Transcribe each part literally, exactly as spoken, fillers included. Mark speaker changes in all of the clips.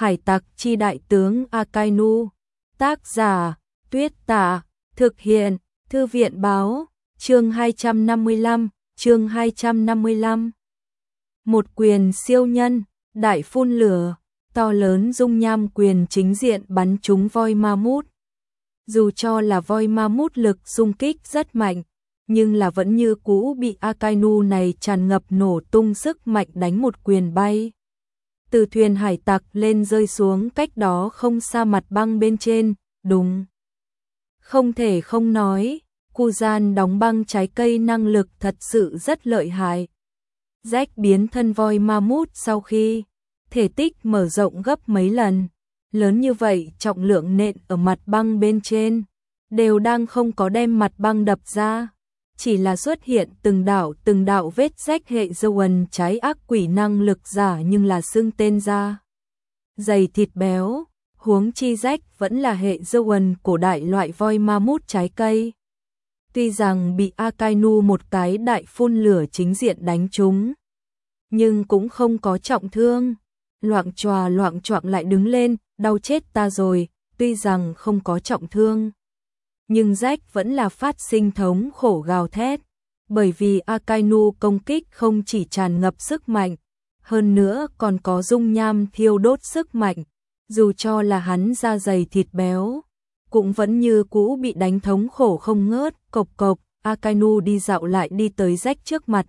Speaker 1: Hải tặc chi đại tướng Akainu. Tác giả Tuyết Tạ. Thực hiện Thư viện báo. Chương hai trăm năm mươi lăm. Chương hai trăm năm mươi lăm. Một quyền siêu nhân. Đại phun lửa. To lớn dung nham quyền chính diện bắn trúng voi ma mút. Dù cho là voi ma mút lực xung kích rất mạnh, nhưng là vẫn như cũ bị Akainu này tràn ngập nổ tung sức mạnh đánh một quyền bay. Từ thuyền hải tặc lên rơi xuống cách đó không xa mặt băng bên trên, đúng. Không thể không nói, Kuzan đóng băng trái cây năng lực thật sự rất lợi hại. Rách biến thân voi ma mút sau khi thể tích mở rộng gấp mấy lần, lớn như vậy trọng lượng nện ở mặt băng bên trên, đều đang không có đem mặt băng đập ra. Chỉ là xuất hiện từng đạo từng đạo vết rách hệ Zoan trái ác quỷ năng lực giả nhưng là xưng tên ra. Dày thịt béo, huống chi rách vẫn là hệ Zoan cổ đại loại voi ma mút trái cây. Tuy rằng bị Akainu một cái đại phun lửa chính diện đánh trúng, nhưng cũng không có trọng thương. Loạng choà loạng choạng lại đứng lên, đau chết ta rồi, tuy rằng không có trọng thương. Nhưng rách vẫn là phát sinh thống khổ gào thét, bởi vì Akainu công kích không chỉ tràn ngập sức mạnh, hơn nữa còn có dung nham thiêu đốt sức mạnh, dù cho là hắn da dày thịt béo, cũng vẫn như cũ bị đánh thống khổ không ngớt. Cộc cộc, Akainu đi dạo lại đi tới rách trước mặt.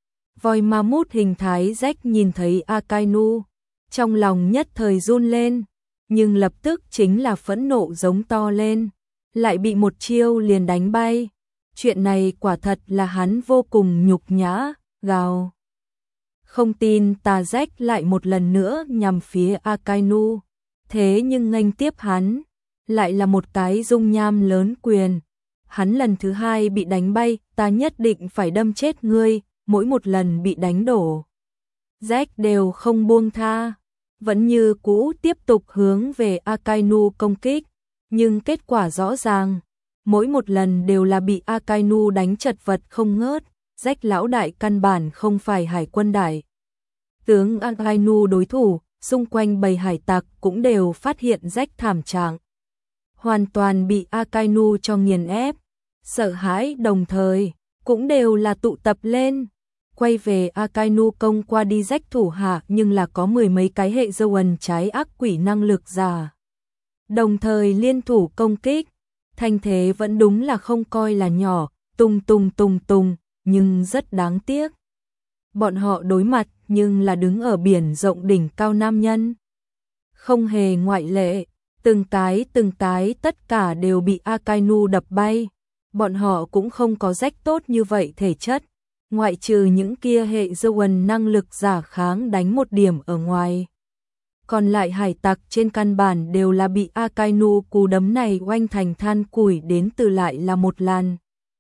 Speaker 1: Voi ma mút hình thái rách nhìn thấy Akainu, trong lòng nhất thời run lên, nhưng lập tức chính là phẫn nộ giống to lên. Lại bị một chiêu liền đánh bay. Chuyện này quả thật là hắn vô cùng nhục nhã, gào. Không tin ta rách lại một lần nữa nhằm phía Akainu. Thế nhưng nghênh tiếp hắn, lại là một cái dung nham lớn quyền. Hắn lần thứ hai bị đánh bay, ta nhất định phải đâm chết ngươi, mỗi một lần bị đánh đổ. Rách đều không buông tha, vẫn như cũ tiếp tục hướng về Akainu công kích. Nhưng kết quả rõ ràng, mỗi một lần đều là bị Akainu đánh chật vật không ngớt. Rách lão đại căn bản không phải hải quân đại tướng Akainu đối thủ, xung quanh bầy hải tặc cũng đều phát hiện rách thảm trạng. Hoàn toàn bị Akainu cho nghiền ép, sợ hãi đồng thời, cũng đều là tụ tập lên. Quay về Akainu công qua đi rách thủ hạ nhưng là có mười mấy cái hệ Zoan trái ác quỷ năng lực giả. Đồng thời liên thủ công kích, thanh thế vẫn đúng là không coi là nhỏ, tung tung tung tung, nhưng rất đáng tiếc. Bọn họ đối mặt nhưng là đứng ở biển rộng đỉnh cao nam nhân. Không hề ngoại lệ, từng cái từng cái tất cả đều bị Akainu đập bay. Bọn họ cũng không có rách tốt như vậy thể chất, ngoại trừ những kia hệ Zoan năng lực giả kháng đánh một điểm ở ngoài. Còn lại hải tặc trên căn bản đều là bị Akainu cú đấm này oanh thành than củi đến từ lại là một làn.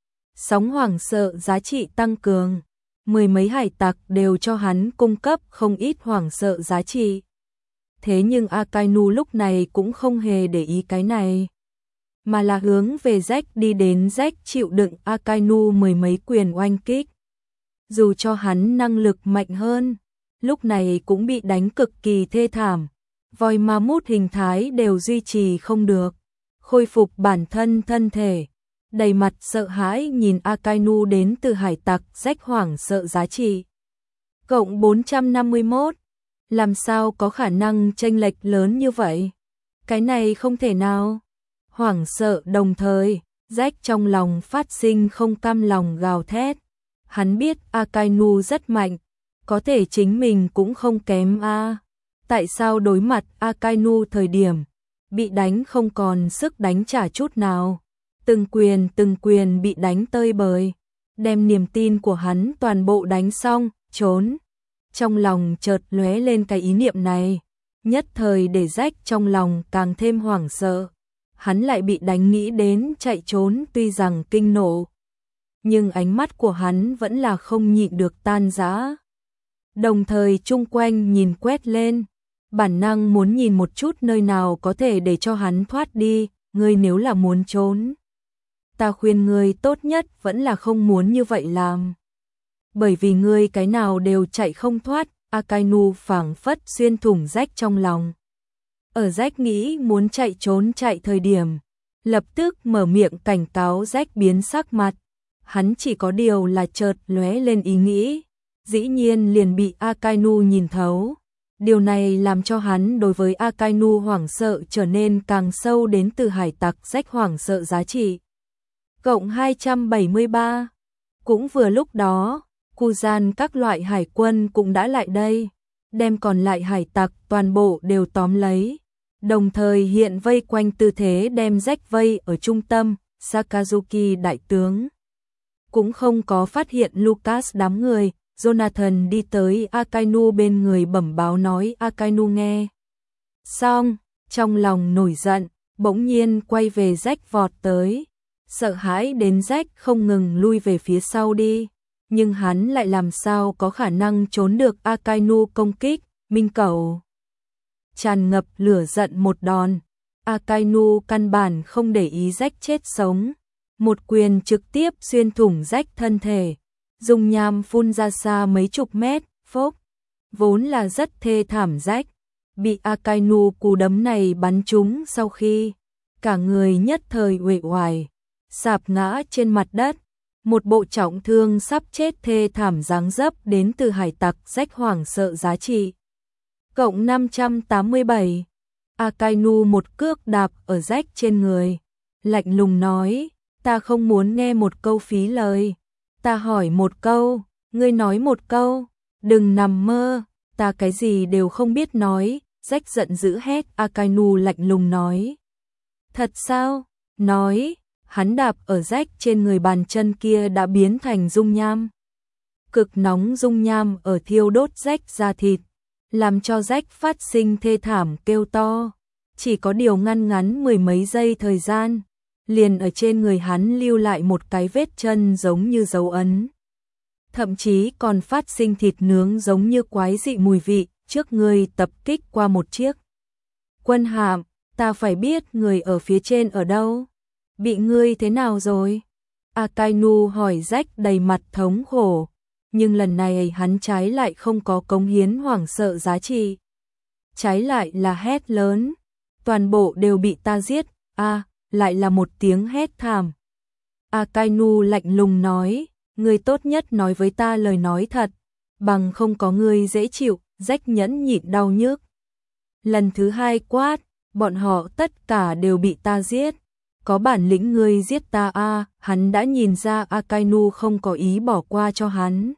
Speaker 1: Sóng hoảng sợ giá trị tăng cường, mười mấy hải tặc đều cho hắn cung cấp không ít hoảng sợ giá trị. Thế nhưng Akainu lúc này cũng không hề để ý cái này, mà là hướng về rách đi đến. Rách chịu đựng Akainu mười mấy quyền oanh kích. Dù cho hắn năng lực mạnh hơn, lúc này cũng bị đánh cực kỳ thê thảm. Voi ma mút hình thái đều duy trì không được, khôi phục bản thân thân thể, đầy mặt sợ hãi nhìn Akainu đến từ hải tặc rách hoảng sợ giá trị cộng bốn trăm năm mươi mốt. Làm sao có khả năng chênh lệch lớn như vậy? Cái này không thể nào. Hoảng sợ đồng thời, rách trong lòng phát sinh không cam lòng gào thét. Hắn biết Akainu rất mạnh, có thể chính mình cũng không kém a. Tại sao đối mặt Akainu thời điểm bị đánh không còn sức đánh trả chút nào, từng quyền từng quyền bị đánh tơi bời, đem niềm tin của hắn toàn bộ đánh xong, trốn. Trong lòng chợt lóe lên cái ý niệm này, nhất thời để rách trong lòng càng thêm hoảng sợ. Hắn lại bị đánh nghĩ đến chạy trốn, tuy rằng kinh nộ, nhưng ánh mắt của hắn vẫn là không nhịn được tan rã. Đồng thời chung quanh nhìn quét lên, bản năng muốn nhìn một chút nơi nào có thể để cho hắn thoát đi. Ngươi nếu là muốn trốn, ta khuyên ngươi tốt nhất vẫn là không muốn như vậy làm. Bởi vì ngươi cái nào đều chạy không thoát. Akainu phảng phất xuyên thủng rách trong lòng. Ở Jack nghĩ muốn chạy trốn chạy thời điểm, lập tức mở miệng cảnh cáo Jack biến sắc mặt. Hắn chỉ có điều là chợt lóe lên ý nghĩ, dĩ nhiên liền bị Akainu nhìn thấu. Điều này làm cho hắn đối với Akainu hoảng sợ trở nên càng sâu đến từ hải tặc Jack hoảng sợ giá trị. Cộng hai trăm bảy mươi ba. Cũng vừa lúc đó, Kuzan các loại hải quân cũng đã lại đây, đem còn lại hải tặc toàn bộ đều tóm lấy. Đồng thời hiện vây quanh tư thế đem Jack vây ở trung tâm, Sakazuki đại tướng cũng không có phát hiện Lucas đám người. Jonathan đi tới Akainu bên người bẩm báo nói Akainu nghe. Xong, trong lòng nổi giận, bỗng nhiên quay về Jack vọt tới. Sợ hãi đến Jack không ngừng lui về phía sau đi. Nhưng hắn lại làm sao có khả năng trốn được Akainu công kích, minh cẩu. Tràn ngập lửa giận một đòn. Akainu căn bản không để ý Jack chết sống. Một quyền trực tiếp xuyên thủng Jack thân thể. Dung nham phun ra xa mấy chục mét, phốc. Vốn là rất thê thảm Jack. Bị Akainu cú đấm này bắn trúng sau khi. Cả người nhất thời uể oải, sạp ngã trên mặt đất. Một bộ trọng thương sắp chết thê thảm dáng dấp đến từ hải tặc Jack hoảng sợ giá trị. Cộng năm trăm tám mươi bảy. Akainu một cước đạp ở Jack trên người. Lạnh lùng nói, ta không muốn nghe một câu phí lời. Ta hỏi một câu, ngươi nói một câu. Đừng nằm mơ, ta cái gì đều không biết nói. Jack giận dữ hét. Akainu lạnh lùng nói. Thật sao? Nói. Hắn đạp ở Jack trên người, bàn chân kia đã biến thành dung nham. Cực nóng dung nham ở thiêu đốt Jack da thịt, làm cho Jack phát sinh thê thảm kêu to. Chỉ có điều ngăn ngắn mười mấy giây thời gian, liền ở trên người hắn lưu lại một cái vết chân giống như dấu ấn. Thậm chí còn phát sinh thịt nướng giống như quái dị mùi vị. Trước người tập kích qua một chiếc quân hạm, ta phải biết người ở phía trên ở đâu. Bị ngươi thế nào rồi? Akainu hỏi Jack đầy mặt thống khổ. Nhưng lần này hắn trái lại không có cống hiến hoảng sợ giá trị. Trái lại là hét lớn. Toàn bộ đều bị ta giết. A, à, lại là một tiếng hét thảm. Akainu lạnh lùng nói. Ngươi tốt nhất nói với ta lời nói thật. Bằng không có ngươi dễ chịu. Jack nhẫn nhịn đau nhức. Lần thứ hai quát. Bọn họ tất cả đều bị ta giết. Có bản lĩnh ngươi giết ta a. À, hắn đã nhìn ra Akainu không có ý bỏ qua cho hắn.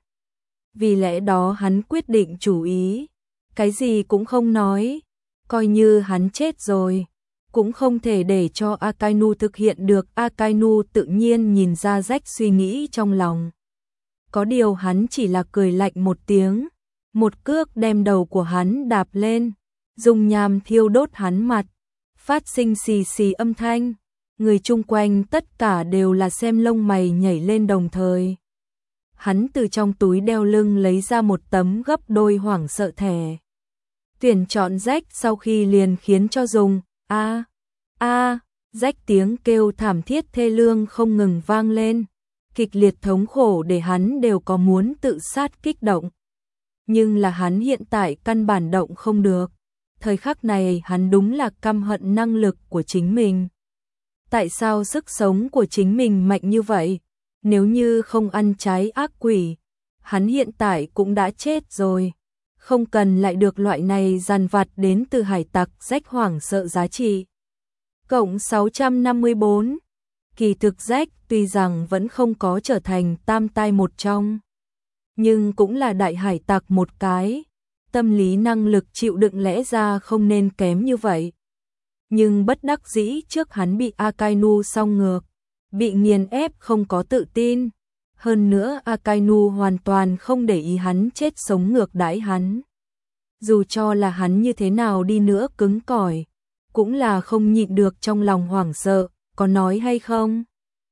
Speaker 1: Vì lẽ đó hắn quyết định chủ ý. Cái gì cũng không nói. Coi như hắn chết rồi. Cũng không thể để cho Akainu thực hiện được. Akainu tự nhiên nhìn ra Jack suy nghĩ trong lòng. Có điều hắn chỉ là cười lạnh một tiếng. Một cước đem đầu của hắn đạp lên. Dung nham thiêu đốt hắn mặt. Phát sinh xì xì âm thanh. Người chung quanh tất cả đều là xem lông mày nhảy lên đồng thời. Hắn từ trong túi đeo lưng lấy ra một tấm gấp đôi hoảng sợ thẻ. Tuyển chọn Jack sau khi liền khiến cho dùng. A, a, Jack tiếng kêu thảm thiết thê lương không ngừng vang lên. Kịch liệt thống khổ để hắn đều có muốn tự sát kích động. Nhưng là hắn hiện tại căn bản động không được. Thời khắc này hắn đúng là căm hận năng lực của chính mình. Tại sao sức sống của chính mình mạnh như vậy? Nếu như không ăn trái ác quỷ, hắn hiện tại cũng đã chết rồi. Không cần lại được loại này dằn vặt đến từ hải tặc Jack hoảng sợ giá trị. Cộng sáu trăm năm mươi bốn. Kỳ thực Jack tuy rằng vẫn không có trở thành tam tai một trong, nhưng cũng là đại hải tặc một cái. Tâm lý năng lực chịu đựng lẽ ra không nên kém như vậy. Nhưng bất đắc dĩ trước hắn bị Akainu song ngược, bị nghiền ép không có tự tin. Hơn nữa Akainu hoàn toàn không để ý hắn chết sống ngược đãi hắn. Dù cho là hắn như thế nào đi nữa cứng cỏi, cũng là không nhịn được trong lòng hoảng sợ. Có nói hay không?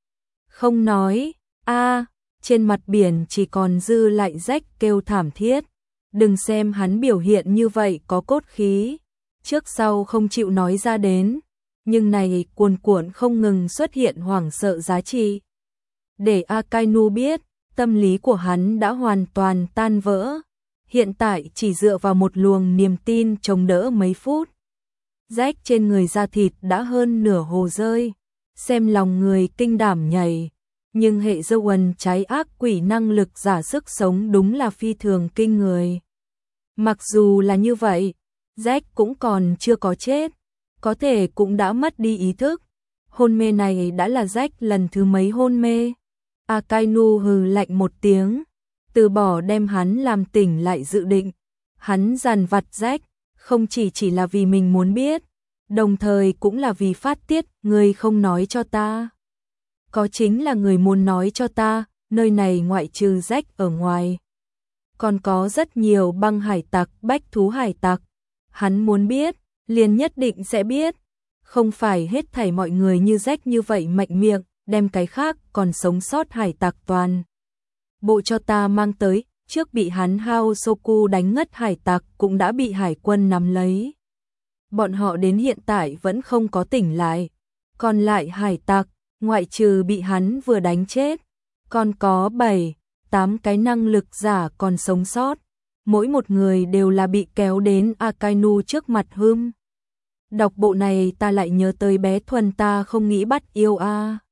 Speaker 1: Không nói. A, trên mặt biển chỉ còn dư lại Jack kêu thảm thiết. Đừng xem hắn biểu hiện như vậy có cốt khí, trước sau không chịu nói ra đến, nhưng này cuồn cuộn không ngừng xuất hiện hoảng sợ giá trị. Để Akainu biết, tâm lý của hắn đã hoàn toàn tan vỡ, hiện tại chỉ dựa vào một luồng niềm tin chống đỡ mấy phút. rách trên người da thịt đã hơn nửa hồ rơi, xem lòng người kinh đảm nhảy. Nhưng hệ dâu quần trái ác quỷ năng lực giả sức sống đúng là phi thường kinh người. Mặc dù là như vậy, Jack cũng còn chưa có chết, có thể cũng đã mất đi ý thức. Hôn mê này đã là Jack lần thứ mấy hôn mê. Akainu hừ lạnh một tiếng, từ bỏ đem hắn làm tỉnh lại dự định. Hắn dằn vặt Jack, không chỉ chỉ là vì mình muốn biết, đồng thời cũng là vì phát tiết, người không nói cho ta. Có chính là người muốn nói cho ta, nơi này ngoại trừ Jack ở ngoài. Còn có rất nhiều băng hải tặc, bách thú hải tặc. Hắn muốn biết, liền nhất định sẽ biết. Không phải hết thảy mọi người như Jack như vậy mạnh miệng, đem cái khác còn sống sót hải tặc toàn. Bộ cho ta mang tới, trước bị hắn Hao Soku đánh ngất hải tặc cũng đã bị hải quân nắm lấy. Bọn họ đến hiện tại vẫn không có tỉnh lại. Còn lại hải tặc, ngoại trừ bị hắn vừa đánh chết, còn có bảy, tám cái năng lực giả còn sống sót. Mỗi một người đều là bị kéo đến Akainu trước mặt hươm. Đọc bộ này ta lại nhớ tới bé Thuần ta không nghĩ bắt yêu a.